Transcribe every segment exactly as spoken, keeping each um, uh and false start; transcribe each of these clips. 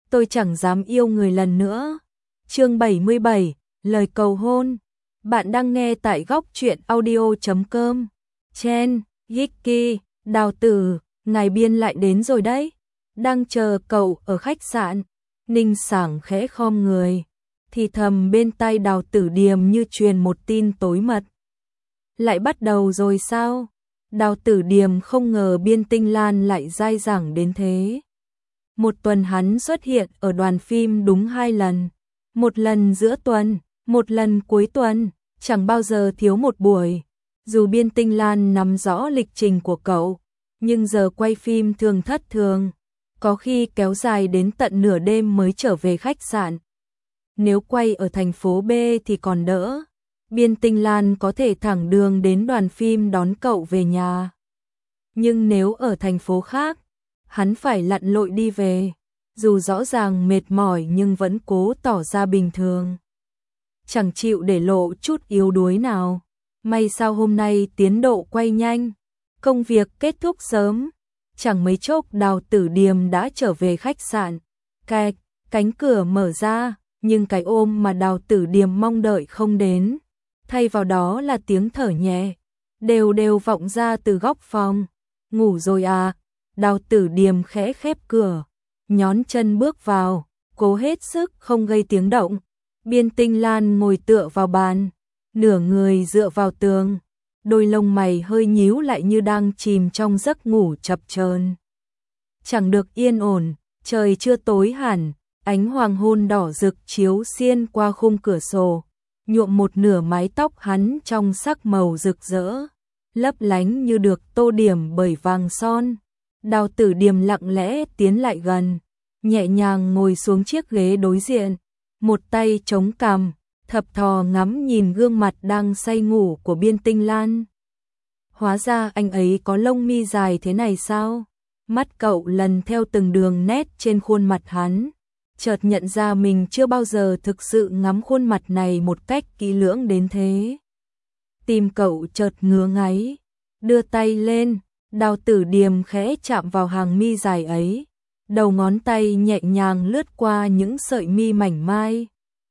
tôi chẳng dám yêu người lần nữa. Chương bảy mươi bảy, lời cầu hôn. Bạn đang nghe tại góc truyện audio chấm com. Chen, Vicky, Đào Tử, ngài Biên lại đến rồi đấy. Đang chờ cậu ở khách sạn. Ninh Sảng khẽ khom người, thì thầm bên tai Đào Tử Điềm như truyền một tin tối mật. Lại bắt đầu rồi sao? Đào Tử Điềm không ngờ Biên Tinh Lan lại dai dẳng đến thế. Một tuần hắn xuất hiện ở đoàn phim đúng hai lần. Một lần giữa tuần, một lần cuối tuần, chẳng bao giờ thiếu một buổi. Dù Biên Tinh Lan nắm rõ lịch trình của cậu, nhưng giờ quay phim thường thất thường, có khi kéo dài đến tận nửa đêm mới trở về khách sạn. Nếu quay ở thành phố B thì còn đỡ, Biên Tinh Lan có thể thẳng đường đến đoàn phim đón cậu về nhà. Nhưng nếu ở thành phố khác, hắn phải lặn lội đi về, dù rõ ràng mệt mỏi nhưng vẫn cố tỏ ra bình thường. Chẳng chịu để lộ chút yếu đuối nào. May sao hôm nay tiến độ quay nhanh, công việc kết thúc sớm. Chẳng mấy chốc Đào Tử Điềm đã trở về khách sạn. Cạch, cánh cửa mở ra, nhưng cái ôm mà Đào Tử Điềm mong đợi không đến. Thay vào đó là tiếng thở nhẹ, đều đều vọng ra từ góc phòng. Ngủ rồi à? Đào Tử Điềm khẽ khép cửa, nhón chân bước vào, cố hết sức không gây tiếng động. Biên Tinh Lan ngồi tựa vào bàn, nửa người dựa vào tường, đôi lông mày hơi nhíu lại như đang chìm trong giấc ngủ chập chờn. Chẳng được yên ổn, trời chưa tối hẳn, ánh hoàng hôn đỏ rực chiếu xiên qua khung cửa sổ, nhuộm một nửa mái tóc hắn trong sắc màu rực rỡ, lấp lánh như được tô điểm bởi vàng son. Đào Tử Điềm lặng lẽ tiến lại gần, nhẹ nhàng ngồi xuống chiếc ghế đối diện, một tay chống cằm, thập thò ngắm nhìn gương mặt đang say ngủ của Biên Tinh Lan. Hóa ra anh ấy có lông mi dài thế này sao? Mắt cậu lần theo từng đường nét trên khuôn mặt hắn, chợt nhận ra mình chưa bao giờ thực sự ngắm khuôn mặt này một cách kỹ lưỡng đến thế. Tim cậu chợt ngứa ngáy, đưa tay lên, Đào Tử Điềm khẽ chạm vào hàng mi dài ấy, đầu ngón tay nhẹ nhàng lướt qua những sợi mi mảnh mai.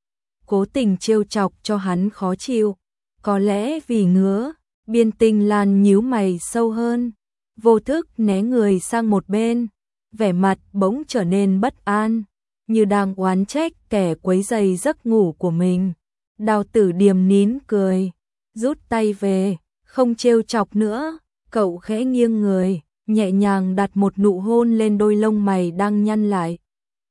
Cố tình trêu chọc cho hắn khó chịu, có lẽ vì ngứa, Biên Tinh Lan nhíu mày sâu hơn, vô thức né người sang một bên, vẻ mặt bỗng trở nên bất an, như đang oán trách kẻ quấy rầy giấc ngủ của mình. Đào Tử Điềm nín cười, rút tay về, không trêu chọc nữa. Cậu khẽ nghiêng người, nhẹ nhàng đặt một nụ hôn lên đôi lông mày đang nhăn lại,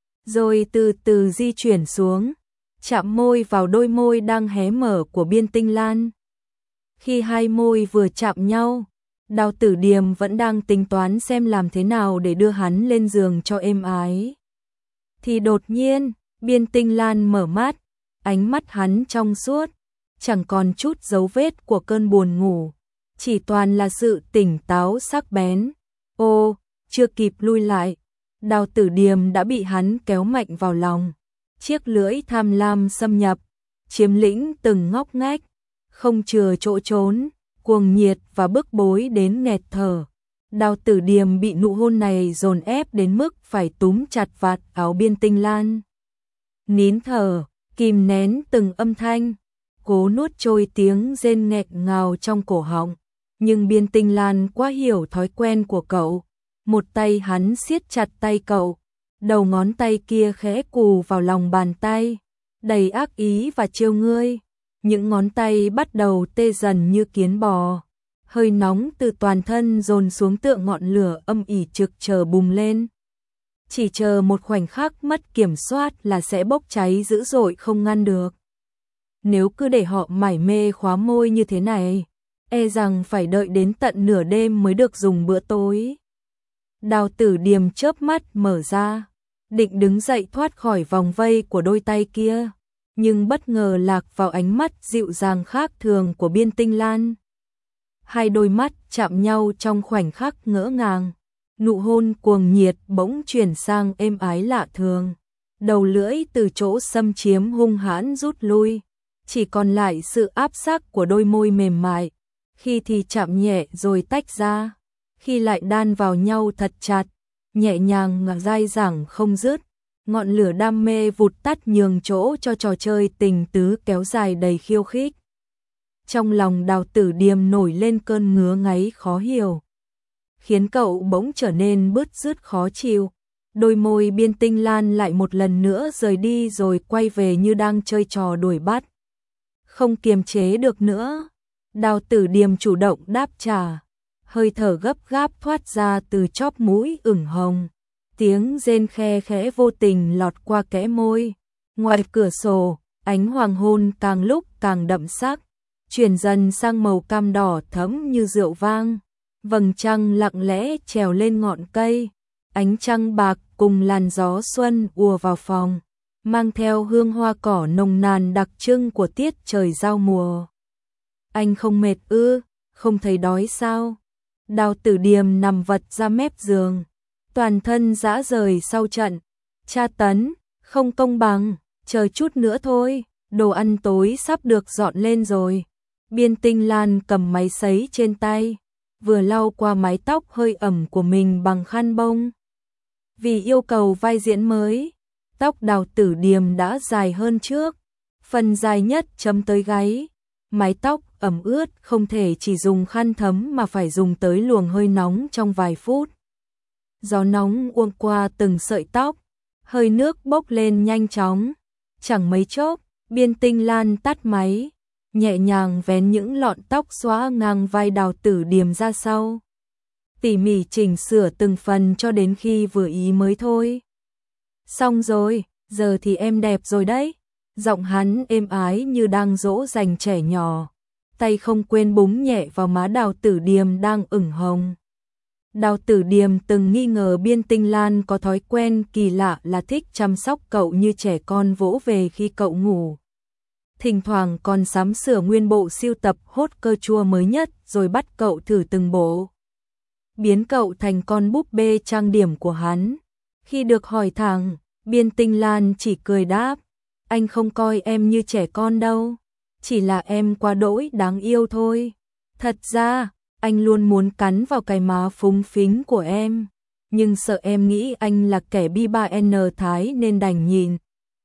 rồi từ từ di chuyển xuống, chạm môi vào đôi môi đang hé mở của Biên Tinh Lan. Khi hai môi vừa chạm nhau, Đào Tử Điềm vẫn đang tính toán xem làm thế nào để đưa hắn lên giường cho êm ái. Thì đột nhiên, Biên Tinh Lan mở mắt, ánh mắt hắn trong suốt, chẳng còn chút dấu vết của cơn buồn ngủ, chỉ toàn là sự tỉnh táo sắc bén. Ô, chưa kịp lui lại, Đào Tử Điềm đã bị hắn kéo mạnh vào lòng. Chiếc lưỡi tham lam xâm nhập, chiếm lĩnh từng ngóc ngách, không chừa chỗ trốn, cuồng nhiệt và bức bối đến nghẹt thở. Đào Tử Điềm bị nụ hôn này dồn ép đến mức phải túm chặt vạt áo Biên Tinh Lan. Nín thở, kìm nén từng âm thanh, cố nuốt trôi tiếng rên nghẹt ngào trong cổ họng. Nhưng Biên Tinh Lan quá hiểu thói quen của cậu, một tay hắn siết chặt tay cậu, đầu ngón tay kia khẽ cù vào lòng bàn tay, đầy ác ý và trêu ngươi. Những ngón tay bắt đầu tê dần như kiến bò, hơi nóng từ toàn thân dồn xuống tựa ngọn lửa âm ỉ trực chờ bùng lên. Chỉ chờ một khoảnh khắc mất kiểm soát là sẽ bốc cháy dữ dội không ngăn được. Nếu cứ để họ mải mê khóa môi như thế này, e rằng phải đợi đến tận nửa đêm mới được dùng bữa tối. Đào Tử Điềm chớp mắt mở ra, định đứng dậy thoát khỏi vòng vây của đôi tay kia, nhưng bất ngờ lạc vào ánh mắt dịu dàng khác thường của Biên Tinh Lan. Hai đôi mắt chạm nhau trong khoảnh khắc ngỡ ngàng, nụ hôn cuồng nhiệt bỗng chuyển sang êm ái lạ thường. Đầu lưỡi từ chỗ xâm chiếm hung hãn rút lui, chỉ còn lại sự áp sát của đôi môi mềm mại, khi thì chạm nhẹ rồi tách ra, khi lại đan vào nhau thật chặt, nhẹ nhàng mà dai dẳng không dứt. ngọn lửa đam mê vụt tắt nhường chỗ cho trò chơi tình tứ kéo dài đầy khiêu khích. Trong lòng Đào Tử Điềm nổi lên cơn ngứa ngáy khó hiểu, khiến cậu bỗng trở nên bứt rứt khó chịu. Đôi môi Biên Tinh Lan lại một lần nữa rời đi rồi quay về như đang chơi trò đuổi bắt. Không kiềm chế được nữa, Đào Tử Điềm chủ động đáp trả, hơi thở gấp gáp thoát ra từ chóp mũi ửng hồng. Tiếng rên khe khẽ vô tình lọt qua kẽ môi. Ngoài cửa sổ, ánh hoàng hôn càng lúc càng đậm sắc, chuyển dần sang màu cam đỏ thẫm như rượu vang. Vầng trăng lặng lẽ trèo lên ngọn cây, ánh trăng bạc cùng làn gió xuân ùa vào phòng, mang theo hương hoa cỏ nồng nàn đặc trưng của tiết trời giao mùa. Anh không mệt ư, không thấy đói sao? Đào Tử Điềm nằm vật ra mép giường, toàn thân rã rời sau trận tra tấn, không công bằng, chờ chút nữa thôi, đồ ăn tối sắp được dọn lên rồi. Biên Tinh Lan cầm máy sấy trên tay, vừa lau qua mái tóc hơi ẩm của mình bằng khăn bông. Vì yêu cầu vai diễn mới, tóc Đào Tử Điềm đã dài hơn trước, phần dài nhất chấm tới gáy. Mái tóc ẩm ướt không thể chỉ dùng khăn thấm mà phải dùng tới luồng hơi nóng trong vài phút. Gió nóng uông qua từng sợi tóc, hơi nước bốc lên nhanh chóng. Chẳng mấy chốc, Biên Tinh Lan tắt máy, nhẹ nhàng vén những lọn tóc xõa ngang vai Đào Tử Điềm ra sau, tỉ mỉ chỉnh sửa từng phần cho đến khi vừa ý mới thôi. Xong rồi, giờ thì em đẹp rồi đấy. Giọng hắn êm ái như đang dỗ dành trẻ nhỏ, tay không quên búng nhẹ vào má Đào Tử Điềm đang ửng hồng. Đào Tử Điềm từng nghi ngờ Biên Tinh Lan có thói quen kỳ lạ là thích chăm sóc cậu như trẻ con vỗ về khi cậu ngủ. Thỉnh thoảng còn sắm sửa nguyên bộ siêu tập hot cơ chua mới nhất rồi bắt cậu thử từng bộ, biến cậu thành con búp bê trang điểm của hắn. Khi được hỏi thẳng, Biên Tinh Lan chỉ cười đáp, anh không coi em như trẻ con đâu, chỉ là em quá đỗi đáng yêu thôi. Thật ra, anh luôn muốn cắn vào cái má phúng phính của em, nhưng sợ em nghĩ anh là kẻ bi ba N thái nên đành nhìn.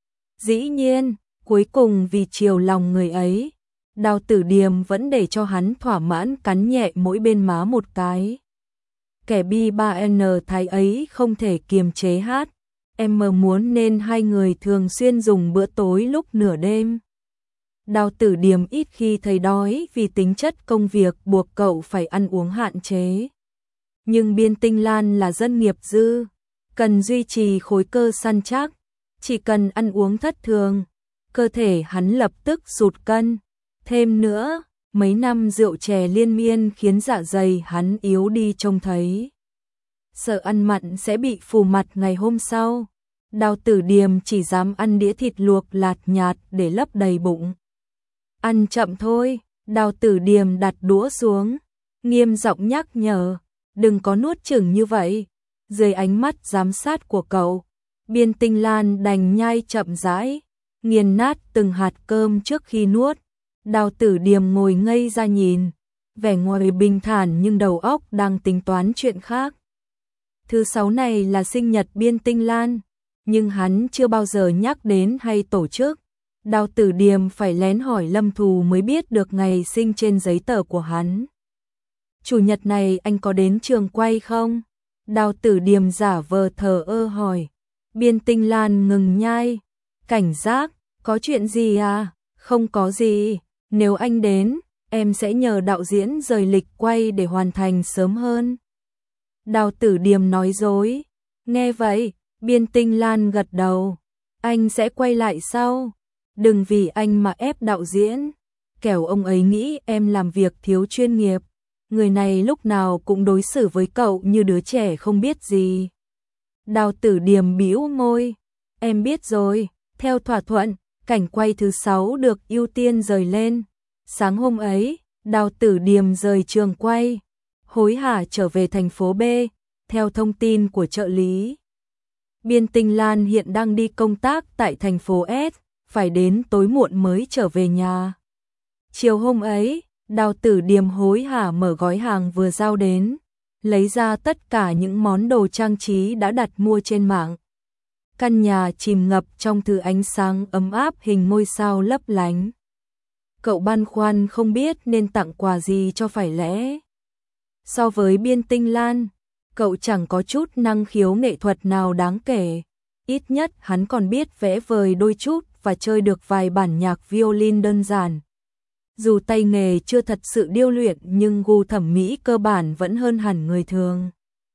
Dĩ nhiên, cuối cùng vì chiều lòng người ấy, Đào Tử Điềm vẫn để cho hắn thỏa mãn cắn nhẹ mỗi bên má một cái. Kẻ bi ba N thái ấy không thể kiềm chế hát, em mơ muốn nên hai người thường xuyên dùng bữa tối lúc nửa đêm. Đào Tử Điềm ít khi thấy đói vì tính chất công việc buộc cậu phải ăn uống hạn chế. Nhưng Biên Tinh Lan là dân nghiệp dư, cần duy trì khối cơ săn chắc, chỉ cần ăn uống thất thường, cơ thể hắn lập tức sụt cân. Thêm nữa, mấy năm rượu chè liên miên khiến dạ dày hắn yếu đi trông thấy. Sợ ăn mặn sẽ bị phù mặt ngày hôm sau, Đào Tử Điềm chỉ dám ăn đĩa thịt luộc lạt nhạt để lấp đầy bụng. Ăn chậm thôi, Đào Tử Điềm đặt đũa xuống, nghiêm giọng nhắc nhở, đừng có nuốt chửng như vậy. Dưới ánh mắt giám sát của cậu, Biên Tinh Lan đành nhai chậm rãi, nghiền nát từng hạt cơm trước khi nuốt. Đào Tử Điềm ngồi ngây ra nhìn, vẻ ngoài bình thản nhưng đầu óc đang tính toán chuyện khác. Thứ sáu này là sinh nhật Biên Tinh Lan, nhưng hắn chưa bao giờ nhắc đến hay tổ chức. Đào Tử Điềm phải lén hỏi Lâm Thù mới biết được ngày sinh trên giấy tờ của hắn. Chủ nhật này anh có đến trường quay không? Đào Tử Điềm giả vờ thờ ơ hỏi. Biên Tinh Lan ngừng nhai, cảnh giác, có chuyện gì à? Không có gì, nếu anh đến, em sẽ nhờ đạo diễn rời lịch quay để hoàn thành sớm hơn. Đào Tử Điềm nói dối. Nghe vậy, Biên Tinh Lan gật đầu. Anh sẽ quay lại sau. Đừng vì anh mà ép đạo diễn, kẻo ông ấy nghĩ em làm việc thiếu chuyên nghiệp. Người này lúc nào cũng đối xử với cậu như đứa trẻ không biết gì. Đào Tử Điềm bĩu môi. Em biết rồi, theo thỏa thuận, cảnh quay thứ sáu được ưu tiên rời lên. Sáng hôm ấy, Đào Tử Điềm rời trường quay, hối hả trở về thành phố B. Theo thông tin của trợ lý, Biên Tinh Lan hiện đang đi công tác tại thành phố S, phải đến tối muộn mới trở về nhà. Chiều hôm ấy, Đào Tử Điềm hối hả mở gói hàng vừa giao đến, lấy ra tất cả những món đồ trang trí đã đặt mua trên mạng. Căn nhà chìm ngập trong thứ ánh sáng ấm áp hình ngôi sao lấp lánh. Cậu băn khoăn không biết nên tặng quà gì cho phải lẽ. So với Biên Tinh Lan, cậu chẳng có chút năng khiếu nghệ thuật nào đáng kể. Ít nhất hắn còn biết vẽ vời đôi chút và chơi được vài bản nhạc violin đơn giản. Dù tay nghề chưa thật sự điêu luyện nhưng gu thẩm mỹ cơ bản vẫn hơn hẳn người thường.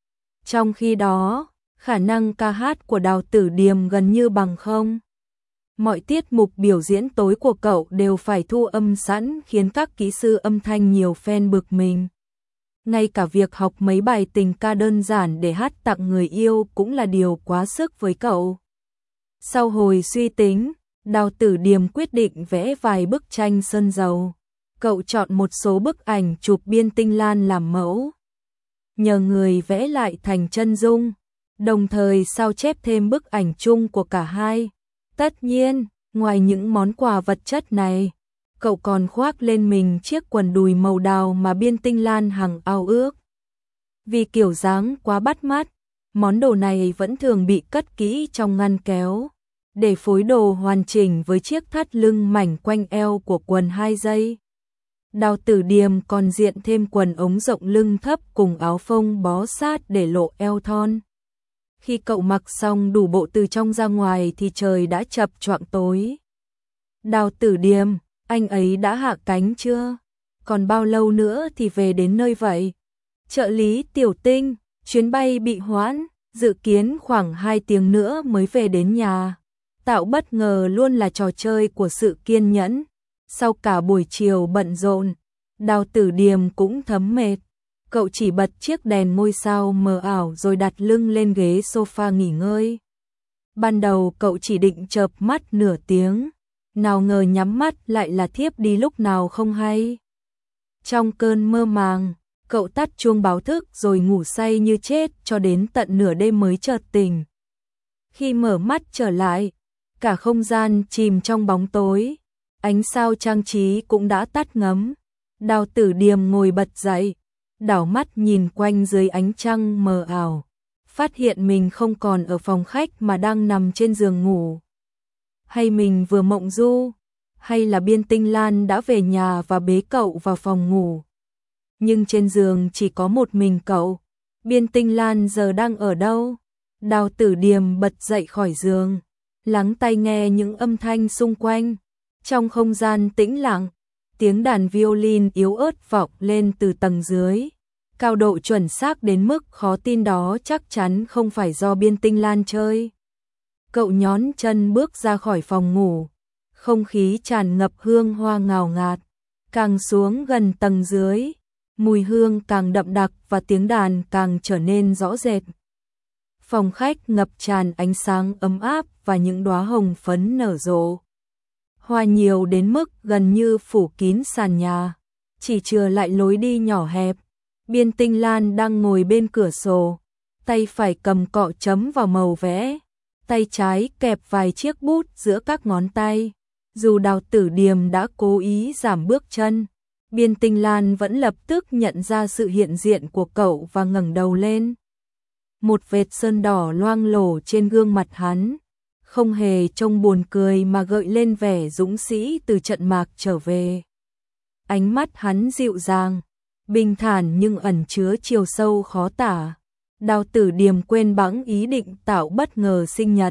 Trong khi đó, khả năng ca hát của Đào Tử Điềm gần như bằng không. Mọi tiết mục biểu diễn tối của cậu đều phải thu âm sẵn khiến các kỹ sư âm thanh nhiều fan bực mình. Ngay cả việc học mấy bài tình ca đơn giản để hát tặng người yêu cũng là điều quá sức với cậu. Sau hồi suy tính, Đào Tử Điềm quyết định vẽ vài bức tranh sơn dầu. Cậu chọn một số bức ảnh chụp Biên Tinh Lan làm mẫu, nhờ người vẽ lại thành chân dung, đồng thời sao chép thêm bức ảnh chung của cả hai. Tất nhiên, ngoài những món quà vật chất này, cậu còn khoác lên mình chiếc quần đùi màu đào mà Biên Tinh Lan hằng ao ước. Vì kiểu dáng quá bắt mắt, món đồ này vẫn thường bị cất kỹ trong ngăn kéo, để phối đồ hoàn chỉnh với chiếc thắt lưng mảnh quanh eo của quần hai dây. Đào Tử Điềm còn diện thêm quần ống rộng lưng thấp cùng áo phông bó sát để lộ eo thon. Khi cậu mặc xong đủ bộ từ trong ra ngoài thì trời đã chập choạng tối. Đào Tử Điềm, anh ấy đã hạ cánh chưa? Còn bao lâu nữa thì về đến nơi vậy? Trợ lý Tiểu Tinh, chuyến bay bị hoãn, dự kiến khoảng hai tiếng nữa mới về đến nhà. Tạo bất ngờ luôn là trò chơi của sự kiên nhẫn. Sau cả buổi chiều bận rộn, Đào Tử Điềm cũng thấm mệt. Cậu chỉ bật chiếc đèn ngôi sao mờ ảo rồi đặt lưng lên ghế sofa nghỉ ngơi. Ban đầu cậu chỉ định chợp mắt nửa tiếng, nào ngờ nhắm mắt lại là thiếp đi lúc nào không hay. Trong cơn mơ màng, cậu tắt chuông báo thức rồi ngủ say như chết cho đến tận nửa đêm mới chợt tỉnh. Khi mở mắt trở lại, cả không gian chìm trong bóng tối, ánh sao trang trí cũng đã tắt ngấm. Đào Tử Điềm ngồi bật dậy, đảo mắt nhìn quanh dưới ánh trăng mờ ảo, phát hiện mình không còn ở phòng khách mà đang nằm trên giường ngủ. Hay mình vừa mộng du, hay là Biên Tinh Lan đã về nhà và bế cậu vào phòng ngủ. Nhưng trên giường chỉ có một mình cậu, Biên Tinh Lan giờ đang ở đâu? Đào Tử Điềm bật dậy khỏi giường, lắng tai nghe những âm thanh xung quanh. Trong không gian tĩnh lặng, tiếng đàn violin yếu ớt vọng lên từ tầng dưới. Cao độ chuẩn xác đến mức khó tin đó chắc chắn không phải do Biên Tinh Lan chơi. Cậu nhón chân bước ra khỏi phòng ngủ, không khí tràn ngập hương hoa ngào ngạt. Càng xuống gần tầng dưới, mùi hương càng đậm đặc và tiếng đàn càng trở nên rõ rệt. Phòng khách ngập tràn ánh sáng ấm áp và những đóa hồng phấn nở rộ. Hoa nhiều đến mức gần như phủ kín sàn nhà, chỉ chừa lại lối đi nhỏ hẹp. Biên Tinh Lan đang ngồi bên cửa sổ, tay phải cầm cọ chấm vào màu vẽ, tay trái kẹp vài chiếc bút giữa các ngón tay. Dù Đào Tử Điềm đã cố ý giảm bước chân, Biên Tinh Lan vẫn lập tức nhận ra sự hiện diện của cậu và ngẩng đầu lên. Một vệt sơn đỏ loang lổ trên gương mặt hắn, không hề trông buồn cười mà gợi lên vẻ dũng sĩ từ trận mạc trở về. Ánh mắt hắn dịu dàng, bình thản nhưng ẩn chứa chiều sâu khó tả. Đào Tử Điềm quên bẵng ý định tạo bất ngờ sinh nhật.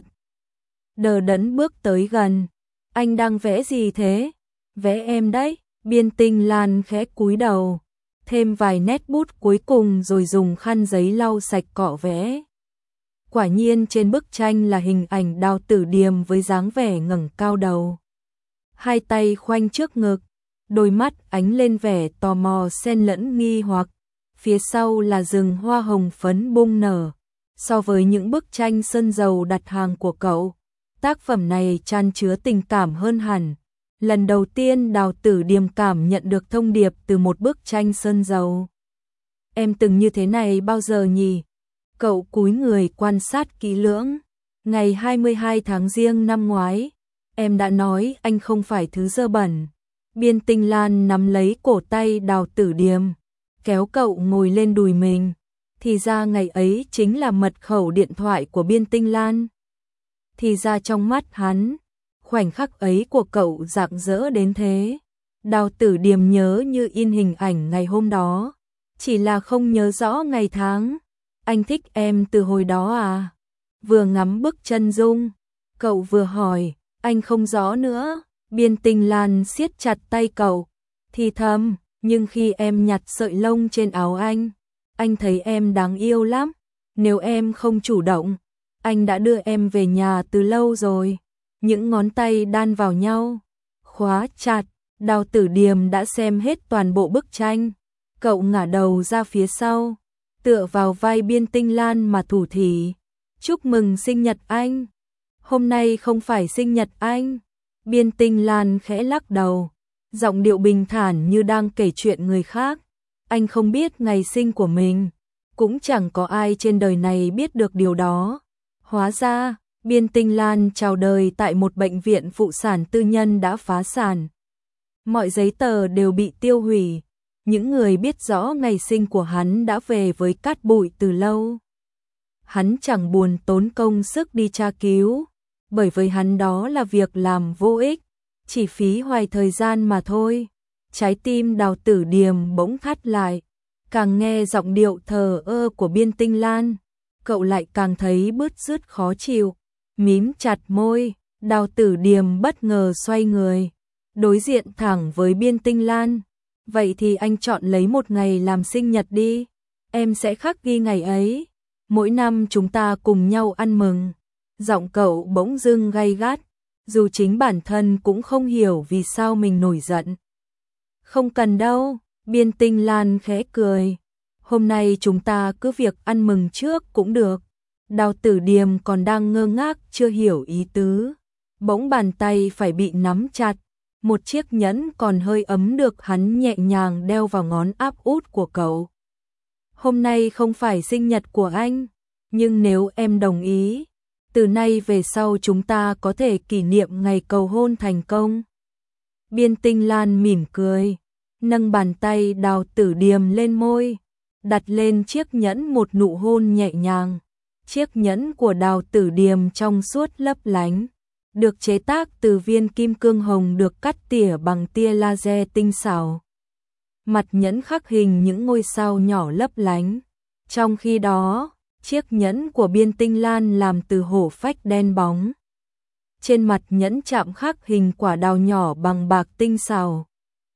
Đờ đẫn bước tới gần. Anh đang vẽ gì thế? Vẽ em đấy. Biên Tinh Lan khẽ cúi đầu, thêm vài nét bút cuối cùng rồi dùng khăn giấy lau sạch cọ vẽ. Quả nhiên trên bức tranh là hình ảnh Đào Tử Điềm với dáng vẻ ngẩng cao đầu, hai tay khoanh trước ngực, đôi mắt ánh lên vẻ tò mò xen lẫn nghi hoặc. Phía sau là rừng hoa hồng phấn bung nở. So với những bức tranh sơn dầu đặt hàng của cậu, tác phẩm này chan chứa tình cảm hơn hẳn. Lần đầu tiên Đào Tử Điềm cảm nhận được thông điệp từ một bức tranh sơn dầu. Em từng như thế này bao giờ nhỉ? Cậu cúi người quan sát kỹ lưỡng. Ngày hai mươi hai tháng Giêng năm ngoái, em đã nói anh không phải thứ dơ bẩn. Biên Tinh Lan nắm lấy cổ tay Đào Tử Điềm, kéo cậu ngồi lên đùi mình. Thì ra ngày ấy chính là mật khẩu điện thoại của Biên Tinh Lan. thì ra trong mắt hắn, khoảnh khắc ấy của cậu rạng rỡ đến thế. Đào Tử Điềm nhớ như in hình ảnh ngày hôm đó, chỉ là không nhớ rõ ngày tháng. Anh thích em từ hồi đó à? Vừa ngắm bức chân dung, cậu vừa hỏi. Anh không rõ nữa. Biên Tinh Lan siết chặt tay cậu, thì thầm, nhưng khi em nhặt sợi lông trên áo anh, anh thấy em đáng yêu lắm. Nếu em không chủ động, anh đã đưa em về nhà từ lâu rồi. Những ngón tay đan vào nhau, khóa chặt. Đào Tử Điềm đã xem hết toàn bộ bức tranh. Cậu ngả đầu ra phía sau, tựa vào vai Biên Tinh Lan mà thủ thỉ. Chúc mừng sinh nhật anh. Hôm nay không phải sinh nhật anh. Biên Tinh Lan khẽ lắc đầu, giọng điệu bình thản như đang kể chuyện người khác. Anh không biết ngày sinh của mình, cũng chẳng có ai trên đời này biết được điều đó. Hóa ra, Biên Tinh Lan chào đời tại một bệnh viện phụ sản tư nhân đã phá sản. Mọi giấy tờ đều bị tiêu hủy. Những người biết rõ ngày sinh của hắn đã về với cát bụi từ lâu. Hắn chẳng buồn tốn công sức đi tra cứu, bởi với hắn đó là việc làm vô ích, chỉ phí hoài thời gian mà thôi. Trái tim Đào Tử Điềm bỗng thắt lại, càng nghe giọng điệu thờ ơ của Biên Tinh Lan, cậu lại càng thấy bứt rứt khó chịu. Mím chặt môi, Đào Tử Điềm bất ngờ xoay người, đối diện thẳng với Biên Tinh Lan. Vậy thì anh chọn lấy một ngày làm sinh nhật đi, em sẽ khắc ghi ngày ấy. Mỗi năm chúng ta cùng nhau ăn mừng. Giọng cậu bỗng dưng gay gắt, dù chính bản thân cũng không hiểu vì sao mình nổi giận. Không cần đâu, Biên Tinh Lan khẽ cười. Hôm nay chúng ta cứ việc ăn mừng trước cũng được. Đào Tử Điềm còn đang ngơ ngác chưa hiểu ý tứ. Bỗng bàn tay phải bị nắm chặt. Một chiếc nhẫn còn hơi ấm được hắn nhẹ nhàng đeo vào ngón áp út của cậu. Hôm nay không phải sinh nhật của anh, nhưng nếu em đồng ý, từ nay về sau chúng ta có thể kỷ niệm ngày cầu hôn thành công. Biên Tinh Lan mỉm cười, nâng bàn tay Đào Tử Điềm lên môi, đặt lên chiếc nhẫn một nụ hôn nhẹ nhàng. Chiếc nhẫn của Đào Tử Điềm trong suốt lấp lánh, được chế tác từ viên kim cương hồng được cắt tỉa bằng tia laser tinh xảo. Mặt nhẫn khắc hình những ngôi sao nhỏ lấp lánh. Trong khi đó, chiếc nhẫn của Biên Tinh Lan làm từ hổ phách đen bóng. Trên mặt nhẫn chạm khắc hình quả đào nhỏ bằng bạc tinh xảo.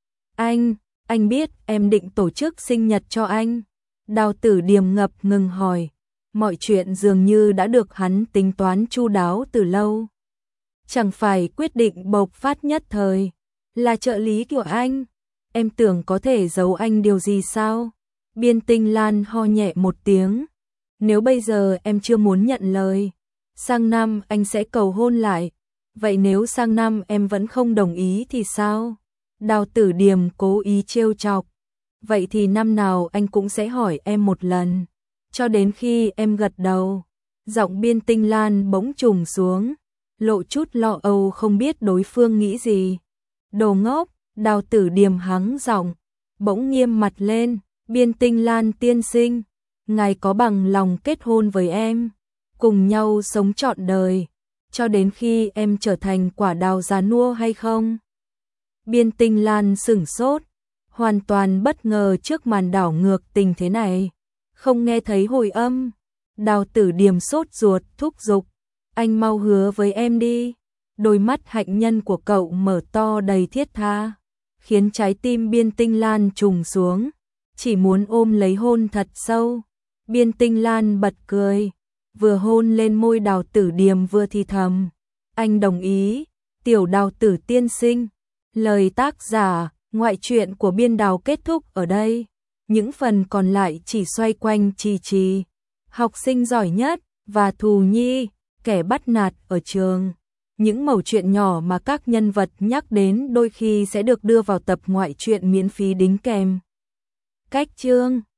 Anh, anh biết em định tổ chức sinh nhật cho anh. Đào Tử Điềm ngập ngừng hỏi. Mọi chuyện dường như đã được hắn tính toán chu đáo từ lâu. Chẳng phải quyết định bộc phát nhất thời. Là trợ lý của anh. Em tưởng có thể giấu anh điều gì sao? Biên Tinh Lan ho nhẹ một tiếng. Nếu bây giờ em chưa muốn nhận lời, sang năm anh sẽ cầu hôn lại. Vậy nếu sang năm em vẫn không đồng ý thì sao? Đào Tử Điềm cố ý trêu chọc. Vậy thì năm nào anh cũng sẽ hỏi em một lần, cho đến khi em gật đầu. Giọng Biên Tinh Lan bỗng trùng xuống, lộ chút lo âu không biết đối phương nghĩ gì. Đồ ngốc, Đào Tử Điềm hắng giọng, bỗng nghiêm mặt lên. Biên Tinh Lan tiên sinh, ngài có bằng lòng kết hôn với em, cùng nhau sống trọn đời, cho đến khi em trở thành quả đào già nua hay không? Biên Tinh Lan sửng sốt, hoàn toàn bất ngờ trước màn đảo ngược tình thế này. Không nghe thấy hồi âm, Đào Tử Điềm sốt ruột thúc giục, anh mau hứa với em đi. Đôi mắt hạnh nhân của cậu mở to đầy thiết tha, khiến trái tim Biên Tinh Lan trùng xuống, chỉ muốn ôm lấy hôn thật sâu. Biên Tinh Lan bật cười, vừa hôn lên môi Đào Tử Điềm vừa thì thầm, anh đồng ý, tiểu Đào Tử tiên sinh. Lời tác giả, ngoại truyện của Biên Đào kết thúc ở đây, những phần còn lại chỉ xoay quanh Trì Trì, học sinh giỏi nhất, và Thù Nhi, kẻ bắt nạt ở trường. Những mẩu chuyện nhỏ mà các nhân vật nhắc đến đôi khi sẽ được đưa vào tập ngoại truyện miễn phí đính kèm. Cách chương